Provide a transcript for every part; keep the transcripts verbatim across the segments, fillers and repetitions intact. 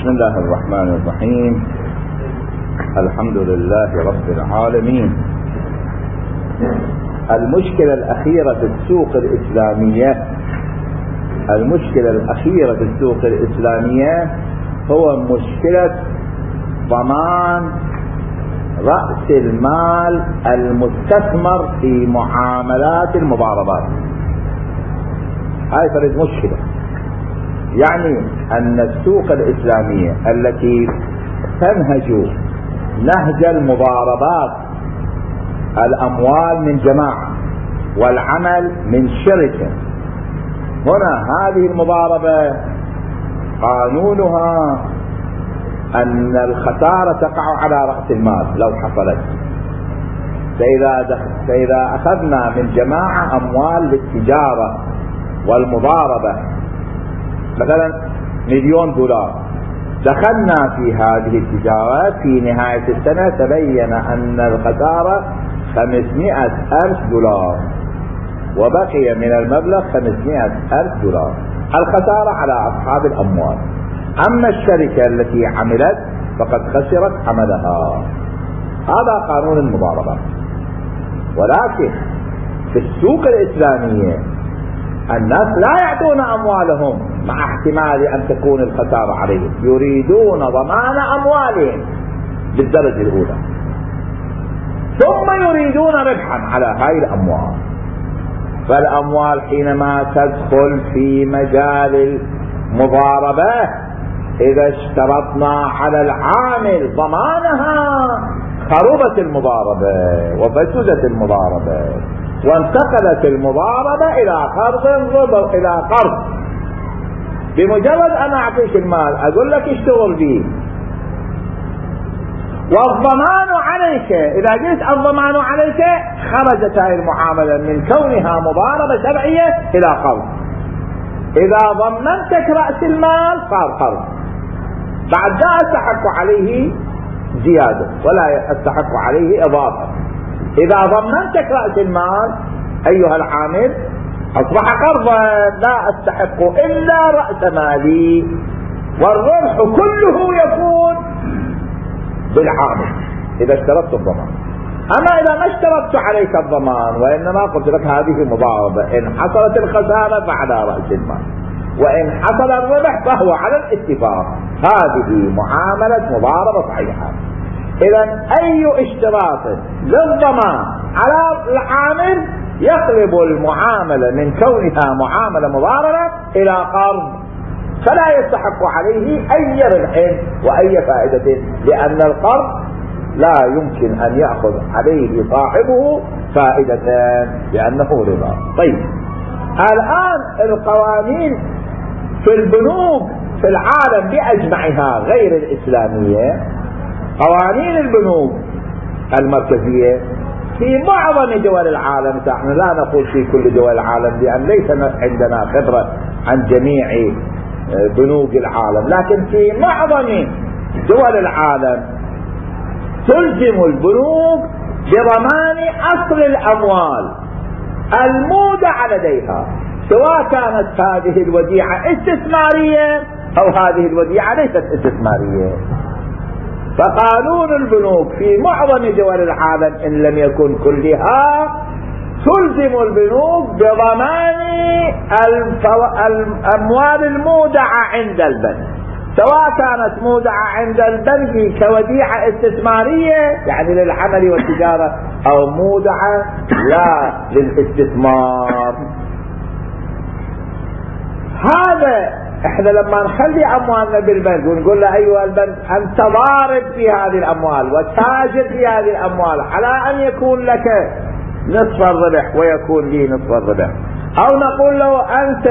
بسم الله الرحمن الرحيم. الحمد لله رب العالمين. المشكلة الأخيرة في السوق الإسلامية المشكلة الأخيرة في السوق الإسلامية هو مشكلة ضمان رأس المال المستثمر في معاملات المضاربات. هاي فرد مشكلة، يعني أن السوق الإسلامية التي تنهج نهج المضاربات، الأموال من جماعة والعمل من شركة، هنا هذه المضاربة قانونها أن الخسارة تقع على رأس المال لو حصلت. فإذا, فإذا أخذنا من جماعة أموال للتجارة والمضاربة مثلا مليون دولار، دخلنا في هذه التجارة، في نهاية السنة تبين أن الخسارة خمسمائة ألف دولار وبقي من المبلغ خمسمائة ألف دولار. الخسارة على أصحاب الأموال. أما الشركة التي عملت فقد خسرت عملها. هذا قانون المضاربة. ولكن في السوق الإسلامية الناس لا يعطون أموالهم مع احتمال أن تكون الخسارة عليهم، يريدون ضمان أموالهم بالدرجة الأولى، ثم يريدون ربحا على هاي الأموال. فالأموال حينما تدخل في مجال المضاربة، إذا اشترطنا على العامل ضمانها خربت المضاربة وفسدت المضاربة، وانتقلت المضاربة إلى قرض ربا إلى قرض. بمجرد أن أعطيك المال أقول لك اشتغل به، والضمان عليك. إذا قلت الضمان عليك خرجت هذه المعاملة من كونها مضاربة شرعية إلى قرض. إذا ضمنتك رأس المال صار قرض، بعد لا أستحق عليه زيادة ولا أستحق عليه إضافة. إذا ضمنتك رأس المال أيها العامل أصبح قرضا، لا أستحق إلا رأس مالي، والربح كله يكون بالعامل إذا اشترطت الضمان. أما إذا ما اشترطت عليك الضمان وإنما قلت لك هذه مضاربة، إن حصلت الخسارة فعلى رأس المال، وإن حصل الربح فهو على الاتفاق، هذه معاملة مضاربة صحيحة. إذا أي اشتراط للضمان على العامل يقلب المعاملة من كونها معاملة مضاربة إلى قرض، فلا يستحق عليه أي ربح وأي فائدة، لأن القرض لا يمكن أن يأخذ عليه صاحبه فائدة لأنه ربا. طيب، الآن القوانين في البنوك في العالم بأجمعها غير الإسلامية، قوانين البنوك المركزية في معظم دول العالم، نحن لا نقول في كل دول العالم لأن ليس عندنا خبرة عن جميع بنوك العالم، لكن في معظم دول العالم تلزم البنوك بضمان أصل الأموال المودع لديها، سواء كانت هذه الوديعة استثمارية أو هذه الوديعة ليست استثمارية. فقانون البنوك في معظم دول العالم إن لم يكن كلها تلزم البنوك بضمان الأموال المودعة عند البنك، سواء كانت مودعة عند البنك كوديعة استثمارية يعني للعمل والتجارة، أو مودعة لا للاستثمار. هذا احنا لما نخلي اموالنا بالبنك ونقول له ايها البنك انت ضارب في هذه الاموال وتاجر في هذه الاموال على ان يكون لك نصف الربح ويكون لي نصف الربح، او نقول له انت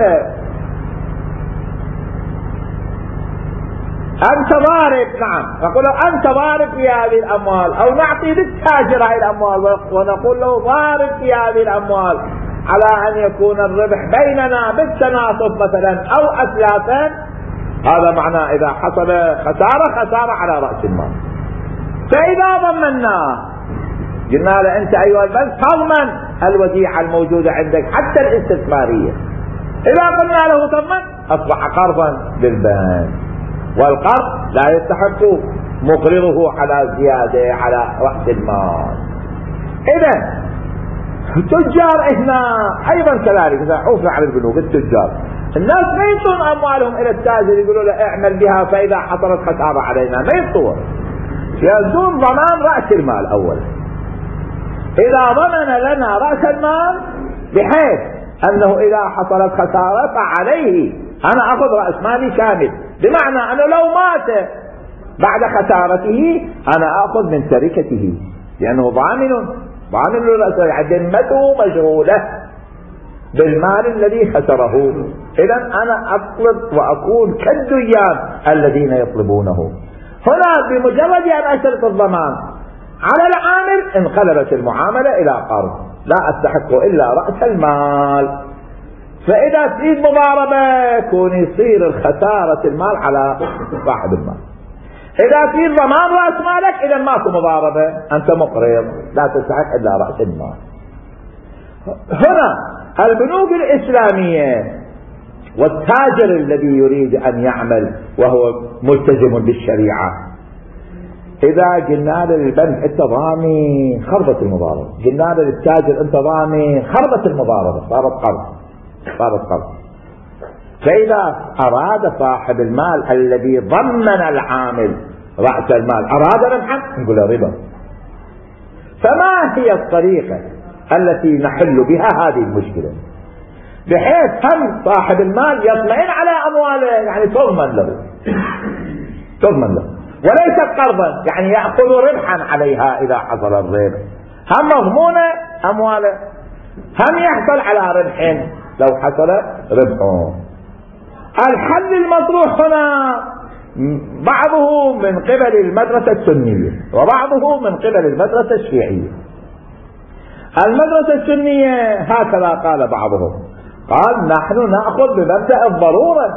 انت ضارب، نعم نقول له انت ضارب في هذه الاموال، او نعطي للتاجر هذه الاموال ونقول له ضارب في هذه الاموال على أن يكون الربح بيننا بالتناصب مثلا أو أثلاثا. هذا معناه إذا حصل خسارة خسارة على رأس المال. فإذا ضمناه قلنا له أنت أيها البنك تضمن الوديعة الموجودة عندك حتى الاستثمارية. إذا قلنا له تضمن أصبح قرضا للبنك، والقرض لا يستحق مقرضه على زيادة على رأس المال. إذا التجار هنا أيضا كذلك، إذا عوفنا على البنوك التجار الناس ما ينطون أموالهم إلى التاجر يقولوا له اعمل بها فإذا حصلت خسارة علينا، ما ينطون، يلزم ضمان رأس المال أولا. إذا ضمن لنا رأس المال بحيث أنه إذا حصلت خسارة فعليه أنا أخذ رأس مالي كامل، بمعنى أنه لو مات بعد خسارته أنا أخذ من تركته، لأنه ضامن ضامن لرأسه، ذمته مشغولة بالمال الذي خسره. إذا أنا أطلب وأكون كالديان الذين يطلبونه. هنا بمجرد أن أشترط الضمان على العامل انقلبت المعاملة إلى قرض، لا أستحق إلا رأس المال. فإذا تريد مضاربة يكون يصير الخسارة المال على صاحب المال. إذا تريد ضمان رأس مالك إذا ماكو مضاربة، أنت مقرض لا تستحق إلا رأس المال. هنا البنوك الإسلامية والتاجر الذي يريد أن يعمل وهو ملتزم بالشريعة، إذا قلنا للبنك أنت ضامن خربت المضاربة، قلنا للتاجر أنت ضامن خربت المضاربة، صارت قرض صارت قرض. فإذا أراد صاحب المال الذي ضمن العامل رأس المال أراد ربحا نقول له ربا. فما هي الطريقة التي نحل بها هذه المشكلة بحيث هم صاحب المال يطمئن على أمواله، يعني تضمن له تضمن له وليست قرضا يعني يأخذ ربحا عليها إذا حصل الربح، هم مضمونة أمواله، هم يحصل على ربح لو حصل ربحه. الحل المطروح هنا بعضه من قبل المدرسة السنية وبعضه من قبل المدرسة الشيعية. المدرسة السنية هكذا قال بعضهم، قال نحن نأخذ بمبدأ الضرورة،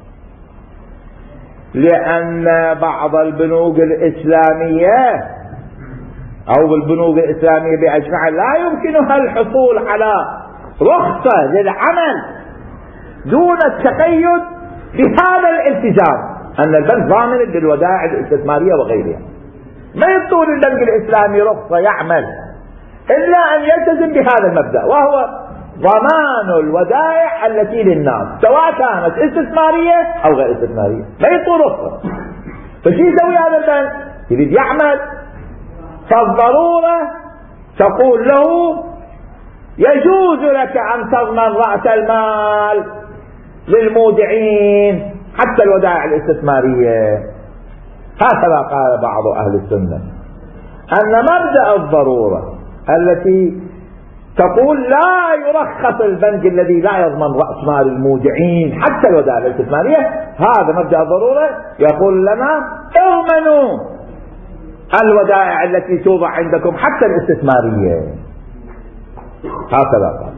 لأن بعض البنوك الإسلامية أو بالبنوك الإسلامية بأجمعها لا يمكنها الحصول على رخصة للعمل دون التقيد بهذا الالتزام أن البنك ضامن للودائع الاستثمارية وغيرها. ما يطول البنك الإسلامي رخصة يعمل إلا أن يلتزم بهذا المبدأ، وهو ضمان الودائع التي للناس سواء كانت استثمارية أو غير استثمارية، ما يطول رخصة. فشي يسوي هذا البنك؟ يريد يعمل، فالضرورة تقول له يجوز لك أن تضمن رأس المال للمودعين حتى الودائع الاستثمارية. هكذا قال بعض أهل السنة أن مبدأ الضرورة التي تقول لا يرخص البنك الذي لا يضمن رأس مال المودعين حتى الودائع الاستثمارية، هذا مبدأ الضرورة يقول لنا اضمنوا الودائع التي توضع عندكم حتى الاستثمارية. هكذا قال.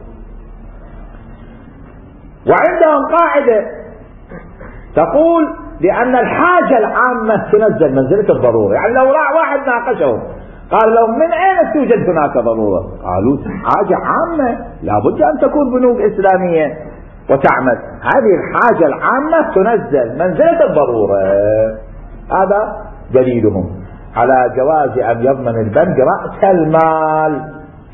وعندهم قاعدة تقول بأن الحاجة العامة تنزل منزلة الضرورة، يعني لو راح واحد ناقشهم قال لهم من أين توجد هناك ضرورة؟ قالوا حاجة عامة لابد أن تكون بنوك إسلامية وتعمل، هذه الحاجة العامة تنزل منزلة الضرورة. هذا دليلهم على جواز أن يضمن البنك رأس المال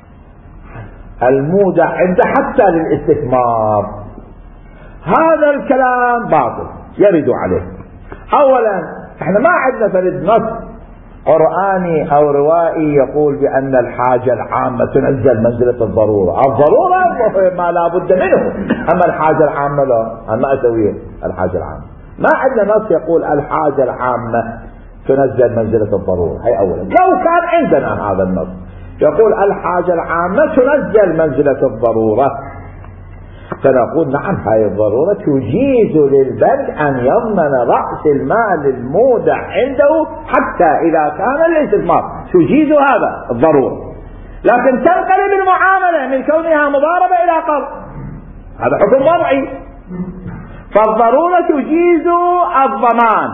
المودع عنده حتى للاستثمار. هذا الكلام باطل يرد عليه. أولا احنا ما عندنا فرد نص قرآني أو روائي يقول بأن الحاجة العامة تنزل منزلة الضرورة. الضرورة ما لا بد منه، أما الحاجة العامة لا، أنا ما أسويه. الحاجة العامة ما عندنا نص يقول الحاجة العامة تنزل منزلة الضرورة. هي أولا. لو كان عندنا هذا النص يقول الحاجة العامة تنزل منزلة الضرورة فنقول نعم هاي الضرورة تجيز للبنك أن يضمن رأس المال المودع عنده حتى إذا كان الاستثمار، تجيز هذا الضرورة. لكن تنقلب المعاملة من كونها مضاربة إلى قرض، هذا حكم وضعي. فالضرورة تجيز الضمان،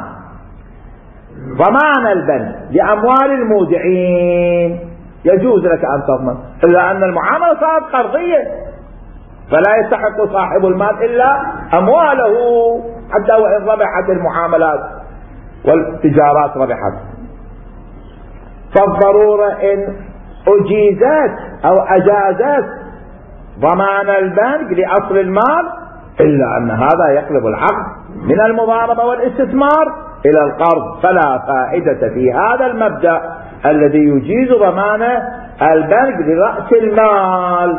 ضمان البنك لأموال المودعين يجوز لك أن تضمن، إلا أن المعاملة صارت قرضية فلا يستحق صاحب المال إلا أمواله حتى وإن ربحت المعاملات. والتجارات ربحت. فالضرورة إن أجيزت أو أجازت ضمان البنك لأصل المال، إلا أن هذا يقلب العقد من المضاربة والاستثمار إلى القرض، فلا فائدة في هذا المبدأ الذي يجيز ضمان البنك لرأس المال.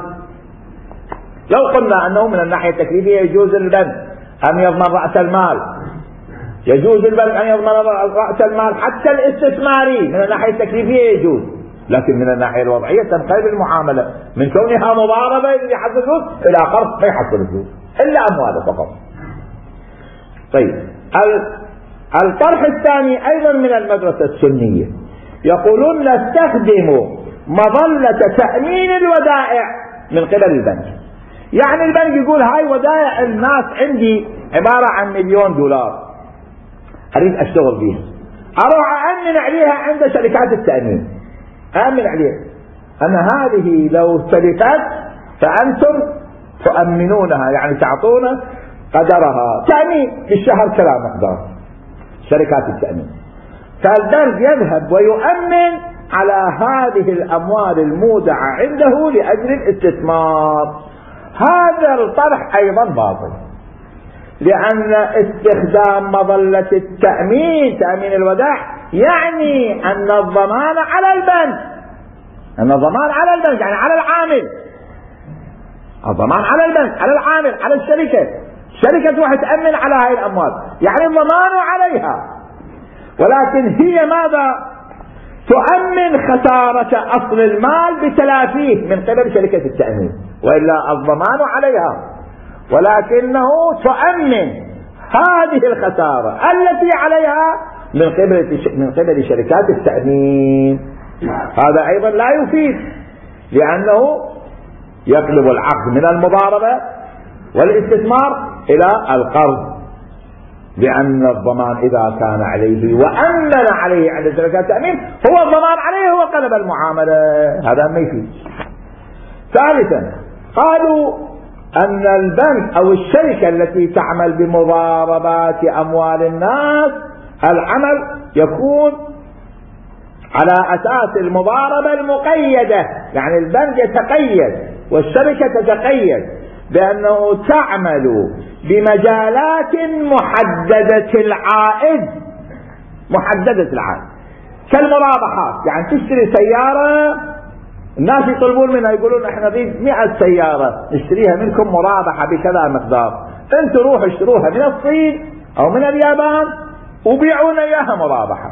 لو قلنا أنه من الناحية التكليفية يجوز للبنك أن يضمن رأس المال، يجوز للبنك أن يضمن رأس المال حتى الاستثماري، من الناحية التكليفية يجوز، لكن من الناحية الوضعية تنقلب المعاملة من كونها مضاربة يحصل فلوس إلى قرض ما يحصل فلوس إلا أمواله فقط. طيب، الطرح الثاني أيضا من المدرسة السنية، يقولون نستخدم مظلة تأمين الودائع من قبل البنك. يعني البنك يقول هاي ودائع الناس عندي عبارة عن مليون دولار أريد أشتغل بيها، أروح أأمن عليها عند شركات التأمين، أأمن عليها أن هذه لو تلفت فأنتم تؤمنونها، يعني تعطونا قدرها تأمين بالشهر كذا مقدار شركات التأمين. فالبنك يذهب ويؤمن على هذه الأموال المودعة عنده لأجل الاستثمار. هذا الطرح أيضا باطل، لأن استخدام مظلة التأمين تأمين الودائع يعني أن الضمان على البنك، أن الضمان على البنك يعني على العامل، الضمان على البنك على العامل على الشركة، الشركة تروح تأمن على هذه الأموال يعني الضمان عليها، ولكن هي ماذا؟ تؤمن خسارة أصل المال بتلافيه من قبل شركة التأمين، وإلا الضمان عليها، ولكنه تؤمن هذه الخسارة التي عليها من قبل من قبل شركات التأمين. هذا أيضا لا يفيد، لأنه يقلب العقد من المضاربة والاستثمار إلى القرض، لأن الضمان إذا كان عليه وأمن عليه عند شركات التأمين هو الضمان عليه، هو قلب المعاملة، هذا ما يفيد. ثالثا، قالوا أن البنك أو الشركة التي تعمل بمضاربات أموال الناس العمل يكون على أساس المضاربة المقيدة، يعني البنك يتقيد والشركة تتقيد بأنه تعمل بمجالات محددة العائد، محددة العائد كالمرابحات، يعني تشتري سيارة الناس يطلبون منها يقولون احنا نريد مئة سيارة نشتريها منكم مرابحة بكذا مقدار، انتوا روحوا اشتروها من الصين او من اليابان وبيعونا اياها مرابحة.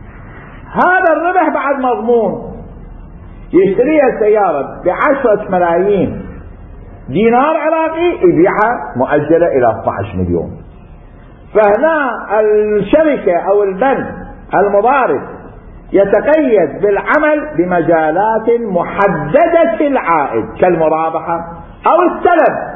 هذا الربح بعد مضمون، يشتريها السيارة بعشرة ملايين دينار عراقي يبيعها مؤجلة الى اثني عشر مليون. فهنا الشركة او البنك المضارب يتقيد بالعمل بمجالات محددة العائد كالمرابحة او السلم،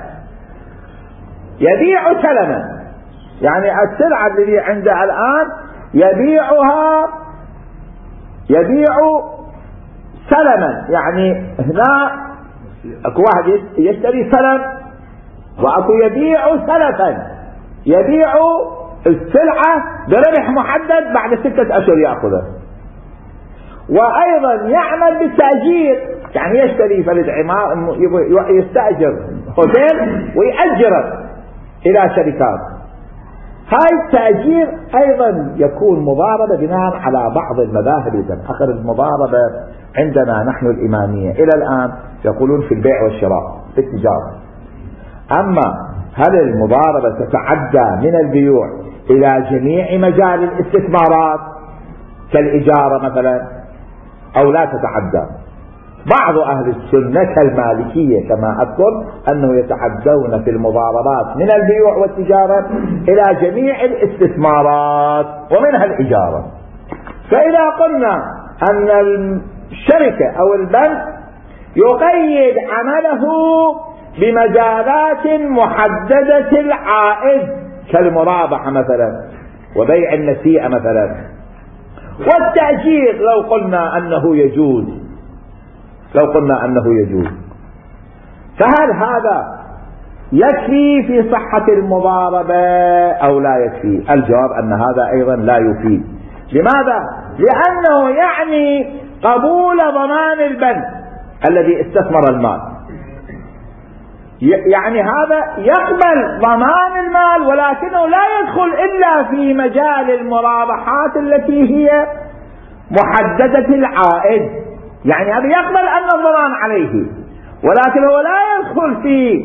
يبيع سلما، يعني السلعة التي عنده الآن يبيعها يبيع سلما، يعني هنا اكو واحد يشتري سلم واكو يبيع سلفا، يبيع السلعة بربح محدد بعد ستة اشهر يأخذه. وايضا يعمل بالتأجير، يعني يشتري فلد عمار يستأجر هوتيل ويأجره الى شركات. هاي التأجير ايضا يكون مضاربة بناء على بعض المذاهب. اخر المضاربة عندنا نحن الامامية الى الان يقولون في البيع والشراء في التجارة. اما هل المضاربة تتعدى من البيوع الى جميع مجال الاستثمارات كالإجارة مثلا او لا تتعدى؟ بعض اهل السنة كالمالكية كما اذكر انه يتعدون في المضاربات من البيوع والتجارة الى جميع الاستثمارات ومنها الإجارة. فاذا قلنا ان الشركة او البنك يقيد عمله بمجالات محددة العائد كالمرابحة مثلا وبيع النسيئة مثلا والتأجير، لو قلنا انه يجوز لو قلنا انه يجوز فهل هذا يكفي في صحة المضاربة أو لا يكفي؟ الجواب أن هذا أيضا لا يفيد. لماذا؟ لأنه يعني قبول ضمان البنك الذي استثمر المال، يعني هذا يقبل ضمان المال ولكنه لا يدخل إلا في مجال المرابحات التي هي محددة العائد، يعني هذا يقبل أن الضمان عليه، ولكن هو لا يدخل في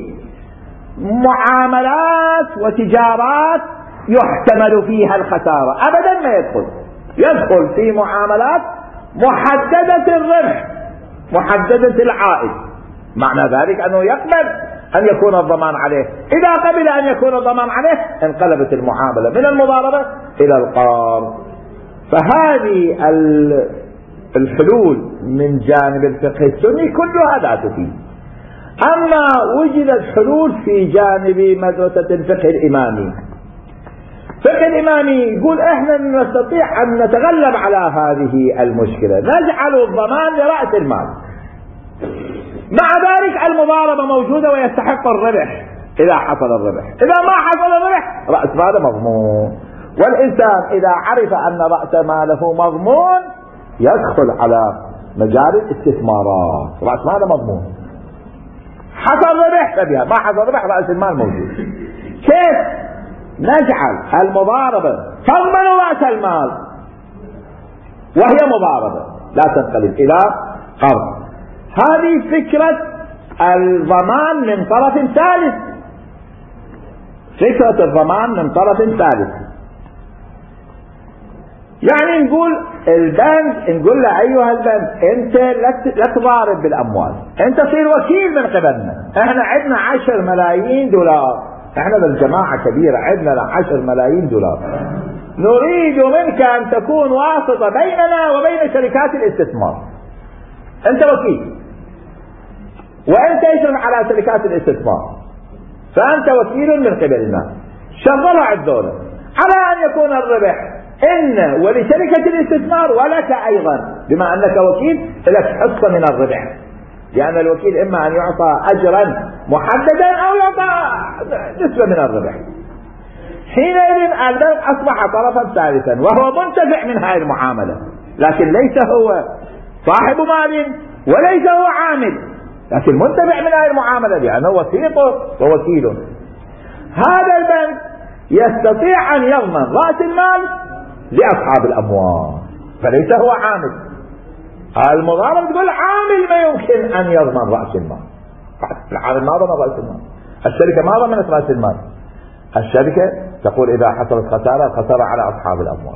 معاملات وتجارات يحتمل فيها الخسارة أبدا، ما يدخل. يدخل في معاملات محددة الربح محددة العائد، معنى ذلك أنه يقبل أن يكون الضمان عليه. إذا قبل أن يكون الضمان عليه انقلبت المعاملة من المضاربة إلى القرض. فهذه الحلول من جانب الفقه السني كلها لا تفيد. أما وجدت حلول في جانب مدرسة الفقه الإمامي. الفقه الإمامي يقول احنا نستطيع أن نتغلب على هذه المشكلة، نجعل الضمان لرأس المال، مع ذلك المضاربة موجودة ويستحق الربح إذا حصل الربح، إذا ما حصل الربح رأس ماله مضمون. والإنسان إذا عرف أن رأس ماله مضمون يدخل على مجال الاستثمارات، رأس ماله مضمون، حصل ربح فبها، ما حصل ربح رأس المال موجود. كيف نجعل المضاربة تضمن رأس المال وهي مضاربة لا تنقلب إلى قرض؟ هذه فكرة الضمان من طرف ثالث، فكرة الضمان من طرف ثالث. يعني نقول البنك، نقول له أيها البنك أنت لا تضارب بالأموال، أنت تصير وكيل من قبلنا، احنا عندنا عشر ملايين دولار، احنا بالجماعة كبيرة عندنا عشر ملايين دولار، نريد منك أن تكون واسطة بيننا وبين شركات الاستثمار. أنت وكيل وأنت تشرف على شركات الاستثمار، فأنت وكيل من قبلنا، شغلها الدولة على أن يكون الربح إن ولشركة الاستثمار ولك أيضا، بما أنك وكيل لك حصة من الربح، لأن الوكيل إما أن يعطى أجرا محددا أو يعطى نسبة من الربح. حينئذ البنك أصبح طرفا ثالثا وهو منتفع من هذه المعاملة، لكن ليس هو صاحب مال وليس هو عامل، لكن منتفع من هذه المعاملة لأنه وسيط ووكيل. هذا البنك يستطيع أن يضمن رأس المال لأصحاب الأموال، فليس هو عامل. المضاربة تقول عامل ما يمكن أن يضمن رأس المال، العامل ما ضمن رأس المال، الشركة ما ضمنت رأس المال. الشركة تقول إذا حصلت خسارة الخسارة على أصحاب الأموال،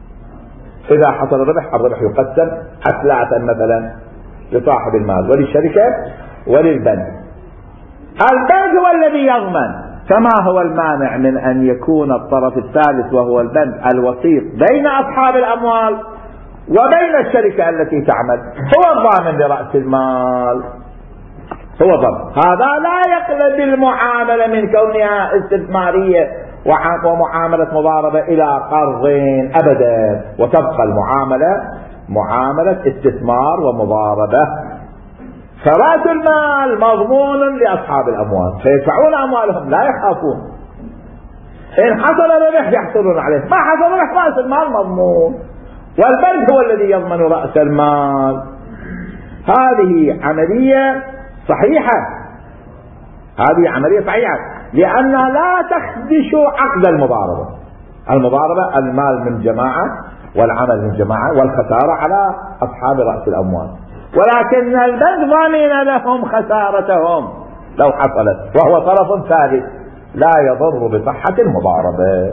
إذا حصل الربح الربح يقسم أثلاثا مثلا لصاحب المال وللشركة وللبنك. البنك هو الذي يضمن، فما هو المانع من أن يكون الطرف الثالث وهو البنك الوسيط بين أصحاب الأموال وبين الشركة التي تعمل، هو الضامن لرأس المال، هو ضامن. هذا لا يقلب المعاملة من كونها استثمارية ومعاملة مضاربة إلى قرض أبدا، وتبقى المعاملة معاملة استثمار ومضاربة. فرأس المال مضمون لأصحاب الأموال فيدفعون أموالهم لا يخافون، إن حصل ربح يحصلون عليه، ما حصل ربح رأس المال مضمون، والبنك هو الذي يضمن رأس المال. هذه عملية صحيحة، هذه عملية صحيحة لأنها لا تخدش عقد المضاربة. المضاربة المال من جماعة والعمل من جماعة والخسارة على أصحاب رأس الأموال، ولكن البنك ضامن لهم خسارتهم لو حصلت، وهو طرف ثالث لا يضر بصحة المضاربة.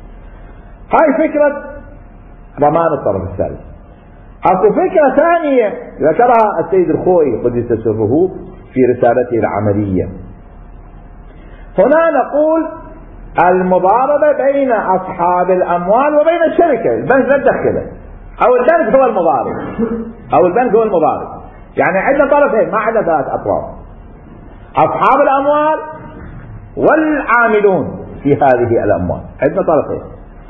هاي فكرة ضمان الطرف الثالث. أصل فكرة ثانية ذكرها السيد الخوئي قدس سره في رسالته العملية. هنا نقول المضاربة بين أصحاب الأموال وبين الشركة، البنك لا تدخله، أو البنك هو المضارب أو البنك هو المضارب، يعني عندنا طرفين ما عندنا ثلاث أطراف، أصحاب الأموال والعاملون في هذه الأموال، عندنا طرفين.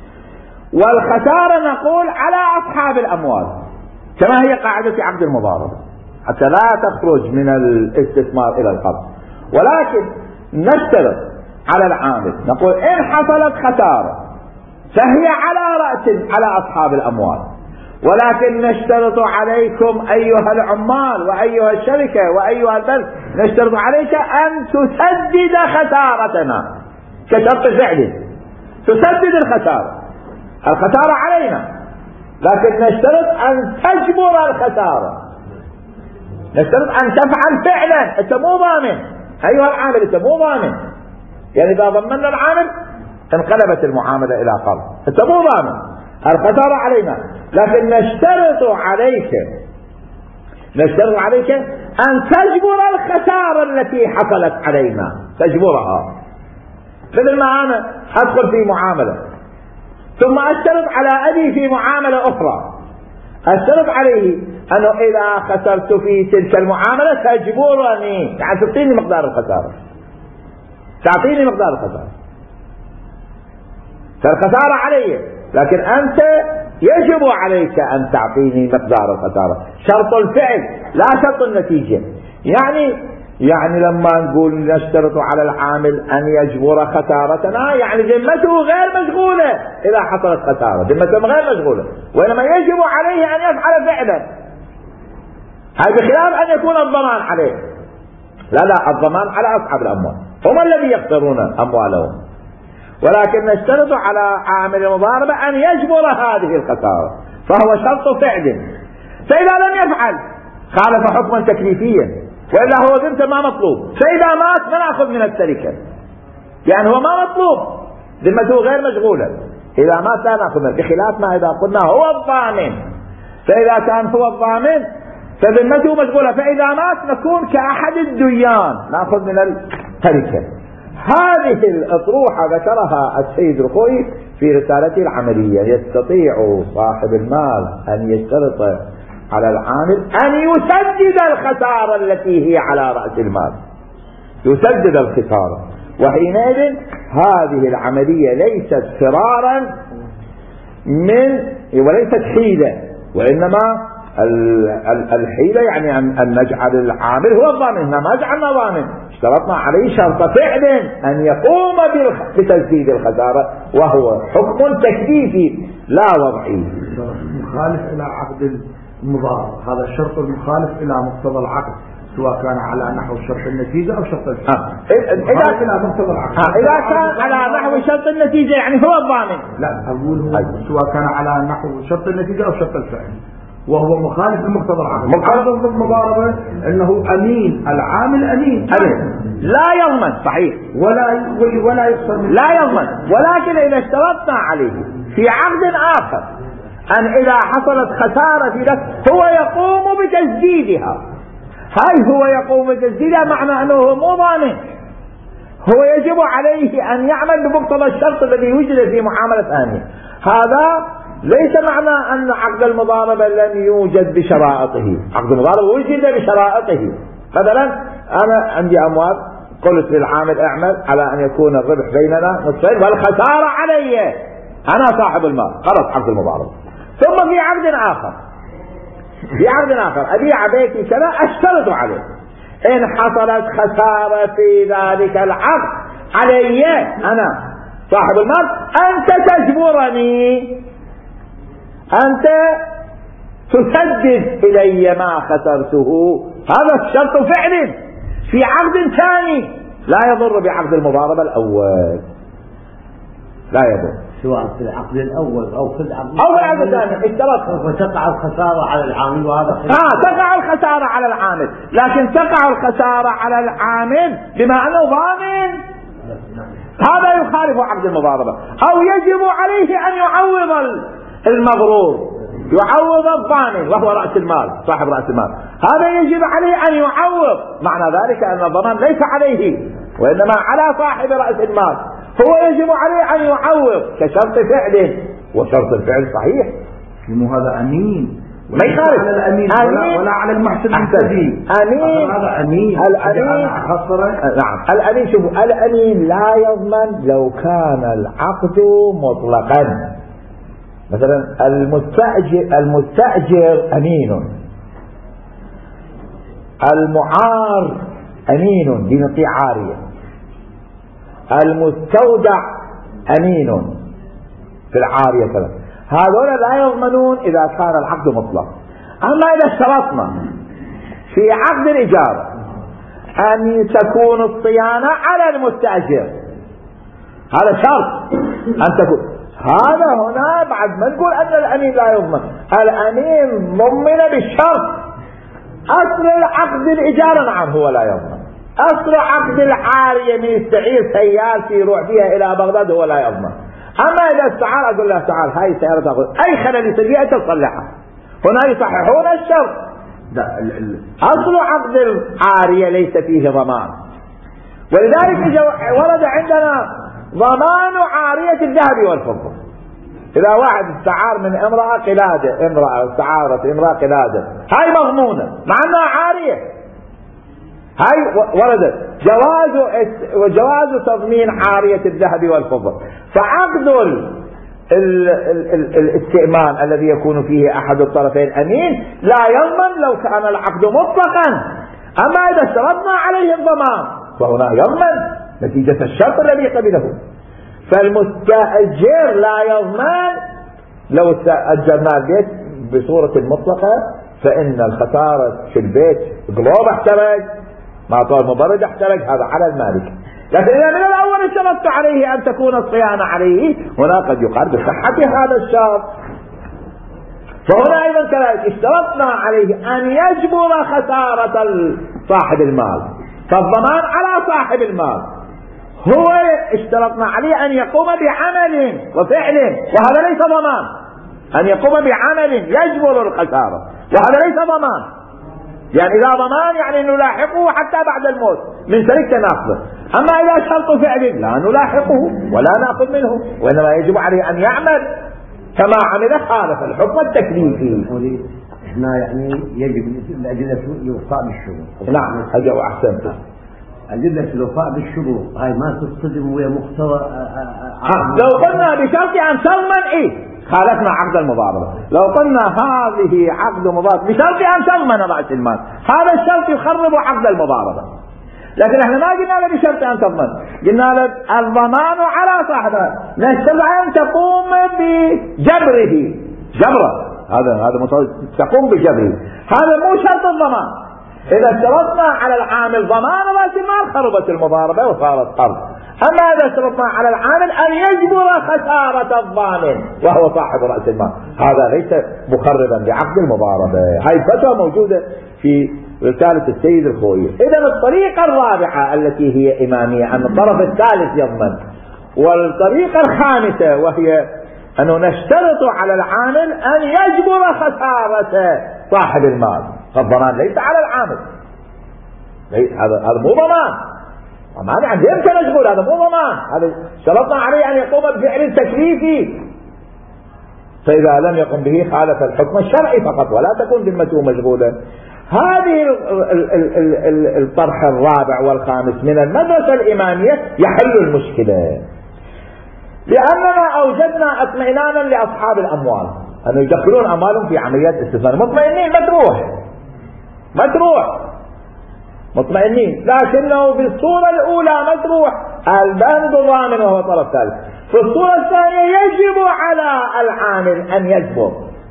والخسارة نقول على أصحاب الأموال كما هي قاعدة عقد المضاربة حتى لا تخرج من الاستثمار إلى القرض، ولكن نشترط على العامل نقول إن حصلت خسارة فهي على رأس على أصحاب الأموال، ولكن نشترط عليكم أيها العمال وأيها الشركة وأيها البلد، نشترط عليك أن تسدد خسارتنا كشرط فعلي، تسدد الخسارة، الخسارة علينا، لكن نشترط أن تجبر الخسارة، نشترط أن تفعل فعلا. أنت مو ضامن أيها العامل، أنت مو ضامن، يعني إذا ضمننا العامل انقلبت المعاملة إلى قرض، أنت مو ضامن، الخسارة علينا، لكن نشترط عليك نشترط عليك أن تجبر الخسارة التي حصلت علينا، تجبرها. مثل ما أنا أدخل في معاملة ثم أشترط على أبي في معاملة أخرى، أشترط عليه أنه إذا خسرت في تلك المعاملة تجبرني، يعني تعطيني مقدار الخسارة، تعطيني مقدار الخسارة، فالخسارة علي، لكن أنت يجب عليك أن تعطيني مقدار الخسارة، شرط الفعل لا شرط النتيجة. يعني يعني لما نقول نشترط على العامل أن يجبر خسارتنا، يعني ذمته غير مشغولة إذا حصلت خسارة، ذمته غير مشغولة، وإنما يجب عليه أن يفعل فعلا، هذا بخلاف أن يكون الضمان عليه. لا لا، الضمان على أصحاب الأموال، هم الذين يخسرون أموالهم، ولكن نشترط على عامل المضاربة أن يجبر هذه الخسارة، فهو شرط فعل. فإذا لم يفعل خالف حكما تكليفيا، وإلا هو ذمته ما مطلوب، فإذا مات ما نأخذ من التركة، يعني هو ما مطلوب، ذمته غير مشغولة، إذا مات لا نأخذ منه، بخلاف ما إذا قلنا هو الضامن، فإذا كان هو الضامن فذمته مشغولة، فإذا مات نكون كأحد الديان نأخذ من التركة. هذه الأطروحة ذكرها السيد الخوئي في رسالته العملية. يستطيع صاحب المال أن يشترط على العامل أن يسدد الخسارة التي هي على رأس المال، يسدد الخسارة، وحينئذ هذه العملية ليست فرارا من وليست حيلة، وإنما الحيلة يعني أن نجعل العامل هو الضامن، ما جعلنا ضامن، اشترطنا عليه شرط فعل أن يقوم بتسديد الخسارة، وهو حكم تكليفي لا وضعي. مخالف إلى عقد المضاربة، هذا الشرط المخالف إلى مقتضى العقد، سواء كان على نحو شرط النتيجة أو شرط الفعل. إذا إلى مقتضى العقد، إذا كان على نحو شرط النتيجة يعني هو الضامن. لا أقول هو سواء كان على نحو شرط النتيجة أو شرط الفعل، وهو مخالف لمقتضى العقد. مقتضى المضاربة أنه أمين، العامل أمين لا يضمن، صحيح، ولا ولا يخسر، لا يضمن، ولكن إذا اشترطنا عليه في عقد آخر أن إذا حصلت خسارة في ذلك هو يقوم بتسديدها، هاي هو يقوم بتسديدها معنى أنه هو مو ضامن، هو يجب عليه أن يعمل بمقتضى الشرط الذي وجد في معاملة ثانية. هذا ليس معنى أن عقد المضاربة لم يوجد بشرائطه، عقد المضاربة وجد بشرائطه. مثلا أنا عندي أموال، قلت للعامل اعمل على أن يكون الربح بيننا نصفين والخسارة علي، أنا صاحب المال، خلص عقد المضاربة. ثم في عقد آخر في عقد آخر أبيع بيتي كذا، أشترط عليه إن حصلت خسارة في ذلك العقد علي أنا صاحب المال أنت تجبرني، أنت تسدد إلي ما خسرته، هذا الشرط فعل في عقد ثاني لا يضر بعقد المضاربة الأول، لا يضر، سواء في العقد الأول أو في العقد أو العقد الثاني اشترط، وتقع الخسارة على العامل، وهذا آه تقع الخسارة على العامل، لكن تقع الخسارة على العامل بما أنه ضامن، هذا يخالف عقد المضاربة. أو يجب عليه أن يعوض المغرور، يعوض الضامن وهو رأس المال، صاحب رأس المال، هذا يجب عليه أن يعوض، معنى ذلك أن الضمان ليس عليه وإنما على صاحب رأس المال، هو يجب عليه أن يعوض كشرط فعله، وشرط الفعل صحيح، مو هذا أمين ما يخالف على الأمين ولا, ولا على المحسن المستفيد. أمين، هذا أمين، الأمين نعم، الأمين شوفوا، الأمين لا يضمن لو كان العقد مطلقا، مثلا المستأجر المستأجر أمين، المعار أمين بنطيع عارية، المستودع أمين في العارية كذا، هذول لا يضمنون إذا كان العقد مطلق. أما إذا اشترطنا في عقد الإجارة أن تكون الصيانة على المستأجر، هذا شرط أن تكون، هذا هنا بعد ما نقول أن الأمين لا يضمن، الأمين ضمن بالشرط. أصل العقد الإجارة نعم هو لا يضمن، أصل عقد العارية من يستعير سيارتي يروح بها إلى بغداد هو لا يضمن. أما إذا استعار أقول له تعال هاي السيارة تأخذ أي خلل يصير فيها تصلحها، هنا يصححون الشرط. أصل عقد العارية ليس فيه ضمان، ولذلك ورد عندنا ضمان عارية الذهب والفضة. إذا واحد استعار من امرأة قلادة، امرأة استعارت امرأة قلادة، هاي مضمونة مع أنها عارية، هاي وردت جواز وجواز تضمين عارية الذهب والفضة. فعقد ال ال ال الاستئمان الذي يكون فيه أحد الطرفين أمين لا يضمن لو كان العقد مطلقا. أما إذا اشترطنا عليه الضمان فهنا يضمن نتيجة الشرط الذي قبله. فالمستأجر لا يضمن لو أجرنا البيت بصورة مطلقة، فإن الخسارة في البيت قلوب احترق، معطى المبرد احترق، هذا على المالك. لكن إذا من الأول اشترطت عليه أن تكون الصيانة عليه، هنا قد يقال بصحة هذا الشرط. فهنا أيضا كذلك اشترطنا عليه أن يجبر خسارة صاحب المال، فالضمان على صاحب المال. هو اشترطنا عليه أن يقوم بعمل وفعل، وهذا ليس ضمان. أن يقوم بعمل يجبر الخسارة، وهذا ليس ضمان. يعني إذا ضمان يعني نلاحقه حتى بعد الموت من سلك ناخذه. أما إذا شرط فعل لا نلاحقه ولا نأخذ منه، وإنما يجب عليه أن يعمل كما عمل خالف الحكم التكليفي. هنا يعني يجب الأدلة الوفاء بالشروط. نعم أجل أحسنت. أدلة الوفاء بالشروط هاي ما تصطدم ويا مقتضى. لو قلنا بشرط أن تضمن إيه خالفنا عقد المضاربة. لو قلنا هذه عقد مضاربة بشرط أن تضمن رأس المال، هذا الشرط يخرب عقد المضاربة. لكن احنا ما قلنا له بشرط أن تضمن، قلنا له الضمان على صاحبه، نشترط أن تقوم بجبره، جبره هذا هذا تقوم بجبره، هذا مو شرط الضمان. إذا اشترطنا على العامل ضمان رأس المال خربت المضاربة وصارت قرض. أما إذا اشترطنا على العامل أن يجبر خسارة الضامن وهو صاحب رأس المال، هذا ليس مخربا بعقد المضاربة. هاي الفتوى موجودة في رسالة السيد الخوئي. إذا الطريقة الرابعة التي هي إمامية أن الطرف الثالث يضمن، والطريقة الخامسة وهي أنه نشترط على العامل أن يجبر خسارة صاحب المال، فالضمان ليس على العامل، هذا هذا مو ضمان. ضمان يعني يمكن أجبر، هذا مو ضمان، هذا شرطنا عليه أن يقوم بفعل تكليفي، فإذا لم يقم به خالف الحكم الشرعي فقط ولا تكون ذمته مشغولا. هذه الطرح الرابع والخامس من المدرسة الإمامية يحل المشكلة، لأننا أوجدنا اطمئنانا لأصحاب الأموال أن يدخلون أموالهم في عمليات استثمار، مطمئنين ما تروح ما تروح مطمئنين، لكنه في الصورة الأولى ما تروح البند ضامن وهو طرف ثالث. في الصورة الثانية يجب على العامل أن يجبر،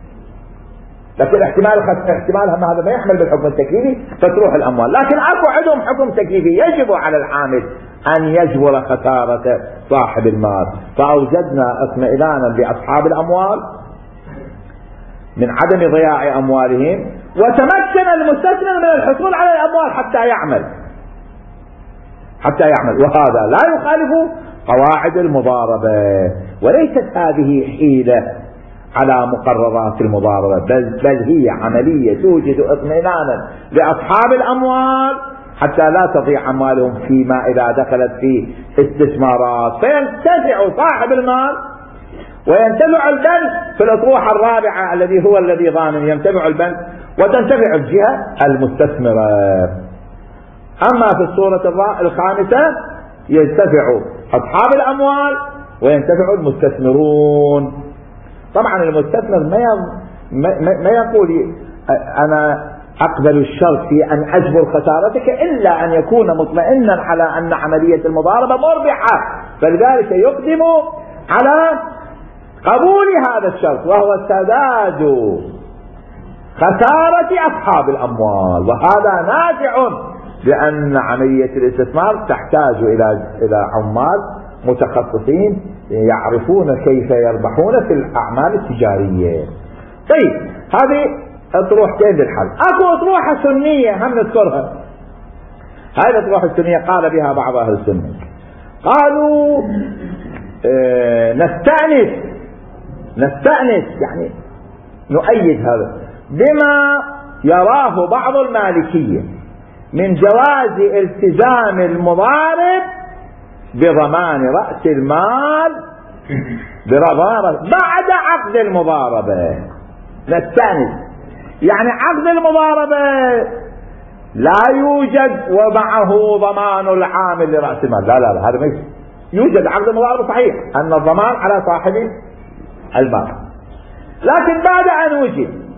لكن احتمال احتمال هذا ما يحمل بالحكم التكليفي فتروح الأموال، لكن أكو عندهم حكم تكليفي يجب على العامل أن يجبر خسارة صاحب المال. فأوجدنا اطمئنانا لأصحاب الأموال من عدم ضياع أموالهم، وتمكن المستثمر من الحصول على الأموال حتى يعمل حتى يعمل وهذا لا يخالف قواعد المضاربة، وليست هذه حيلة على مقررات المضاربة، بل, بل هي عملية توجد اطمئنانا لأصحاب الأموال حتى لا تضيع أموالهم فيما إذا دخلت في استثمارات، فينتفع صاحب المال وينتفع البنك في الأطروحة الرابعة الذي هو الذي ضامن، ينتفع البنك وتنتفع الجهة المستثمرة. أما في الصورة الخامسة ينتفع أصحاب الأموال وينتفع المستثمرون. طبعا المستثمر ما ما يقول أنا أقبل الشرط في أن أجبر خسارتك إلا أن يكون مطمئنا على أن عملية المضاربة مربحة، فلذلك يقدم على قبول هذا الشرط وهو سداد خسارة أصحاب الأموال. وهذا نافع لأن عملية الاستثمار تحتاج إلى إلى عمال متخصصين يعرفون كيف يربحون في الأعمال التجارية. طيب هذه أطروحتين للحل. أكو أطروحة سنية هم نذكرها. هذه الأطروحة السنية قال بها بعض أهل السنة، قالوا اه نستأنس نستأنس يعني نؤيد هذا بما يراه بعض المالكية من جواز التزام المضارب بضمان رأس المال برضارة بعد عقد المضاربة. نستأنس يعني عقد المضاربة لا يوجد ومعه ضمان العامل لرأس المال، لا لا لا هذا ما يوجد. عقد المضاربة صحيح أن الضمان على صاحب المال، لكن بعد أن وجد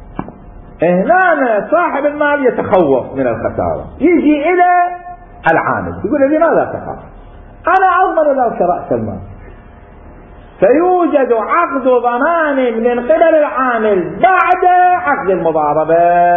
هنا صاحب المال يتخوف من الخسارة، يجي إلى العامل يقول لماذا تخاف؟ أنا أضمن لك رأس المال. فيوجد عقد ضمان من قبل العامل بعد عقد المضاربة.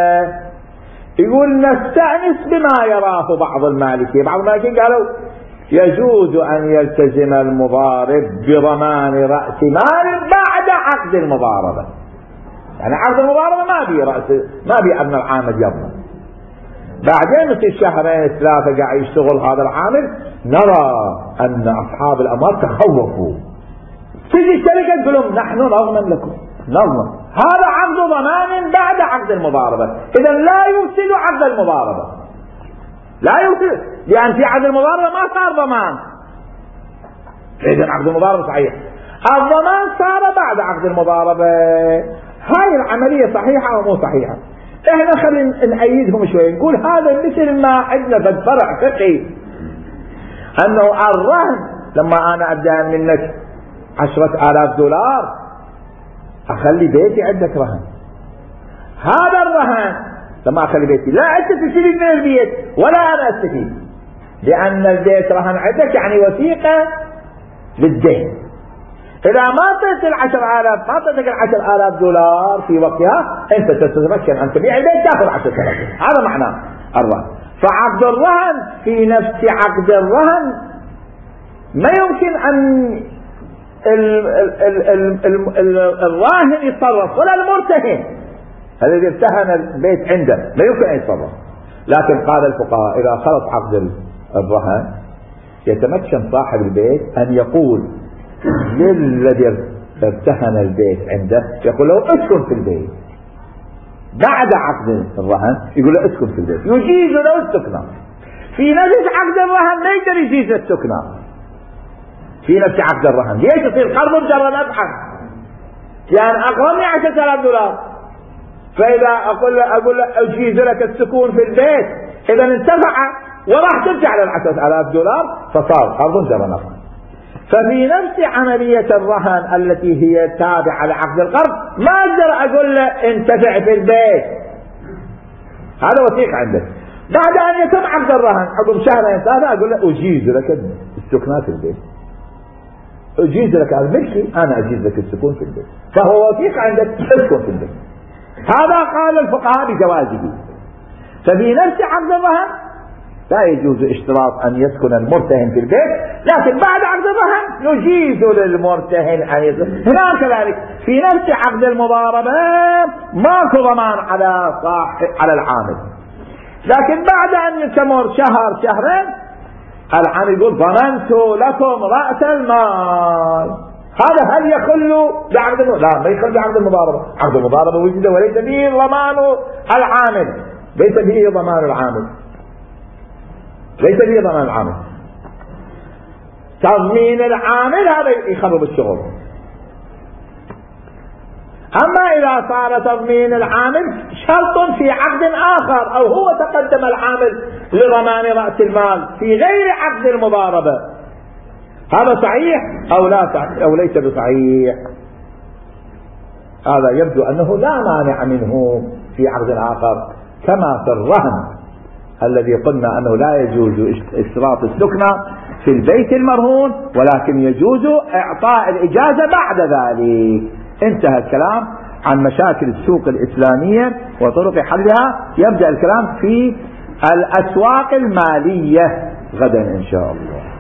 يقول نستأنس بما يراه بعض المالكية. بعض المالكية قالوا يجوز أن يلتزم المضارب بضمان رأس مال بعد عقد المضاربة. يعني عقد المضاربة ما بي رأس ما بي أن العامل يضمن. بعدين في شهرين ثلاثة قاعد يشتغل هذا العامل، نرى أن أصحاب الأموال تخوفوا، تجي الشركة تقول لهم نحن نضمن لكم نضمن. هذا عقد ضمان بعد عقد المضاربة، إذا لا يفسد عقد المضاربة، لا يفسد، لأن في عقد المضاربة ما صار ضمان. إذا عقد المضاربة صحيح، الضمان صار بعد عقد المضاربة. هاي العملية صحيحة أو مو صحيحة؟ احنا خلينا نأيدهم شوي، نقول هذا مثل ما عندنا بالفرع فقهي انه الرهن، لما انا ادعي منك عشرة آلاف دولار اخلي بيتي عندك رهن، هذا الرهن لما اخلي بيتي لا انت تستفيد من البيت ولا انا استفيد، لان البيت رهن عندك يعني وثيقة للدين. إذا ما أعطيت العشر آلاف ما أعطيتك العشر آلاف دولار في وقتها، أنت تتمكن أن تبيع البيت تأخذ عشر آلاف. هذا معناه الرهن. فعقد الرهن في نفس عقد الرهن ما يمكن أن ال ال ال ال ال ال الراهن يتصرف ولا المرتهن الذي ارتهن البيت عنده لا يمكن أن يتصرف. لكن قال الفقهاء إذا خلص عقد الرهن يتمكن صاحب البيت أن يقول للذي ارتهن البيت عنده، يقول له اسكن في البيت بعد عقد الرهن، يقول له اسكن في البيت، يجيز له السكنة. في نفس عقد الرهن ما يقدر يجيز السكنة في نفس عقد الرهن. ليش؟ يصير قرض جرى نفعا، يعني اقرضني عشرة آلاف دولار، فاذا اقول له اقول له اجيز لك السكون في البيت، اذا انتفع وراح ترجع للعشرة آلاف دولار، فصار قرض جرى نفعا. ففي نفس عملية الرهن التي هي تابعة لعقد القرض ما أقدر أقول له انتفع في البيت، هذا وثيق عندك. بعد أن يتم عقد الرهن عقب شهرين ثلاثة أقول له أجيز لك السكنة في البيت، أجيز لك هذا ملكي، أنا أجيز لك السكون في البيت، فهو وثيق عندك تسكن في البيت. هذا قال الفقهاء بجوازه. ففي نفس عقد الرهن لا يجوز اشتراط أن يسكن المرتهن في البيت، لكن بعد عقد الرهن نجيز للمرتهن أن يسكن. هنا كذلك في نفس عقد المضاربة ماكو ضمان على صاحب على العامل، لكن بعد أن يتمر شهر شهرين العامل يقول ضمنت لكم رأس المال. هذا هل يخل بعقد المضاربة؟ لا، ما يخل بعقد المضاربة. عقد المضاربة وجد وليس فيه ضمان العامل، ليس فيه ضمان العامل، ليس فيه ضمان العامل. تضمين العامل هذا يخرب الشغل. أما إذا صار تضمين العامل شرط في عقد آخر، أو هو تقدم العامل لضمان رأس المال في غير عقد المضاربة، هذا صحيح أو لا أو ليس بصحيح؟ هذا يبدو أنه لا مانع منه في عقد آخر كما في الرهن الذي قلنا أنه لا يجوز اشتراط السكنة في البيت المرهون، ولكن يجوز إعطاء الإجازة بعد ذلك. انتهى الكلام عن مشاكل السوق الإسلامية وطرق حلها. يبدأ الكلام في الأسواق المالية غدا إن شاء الله.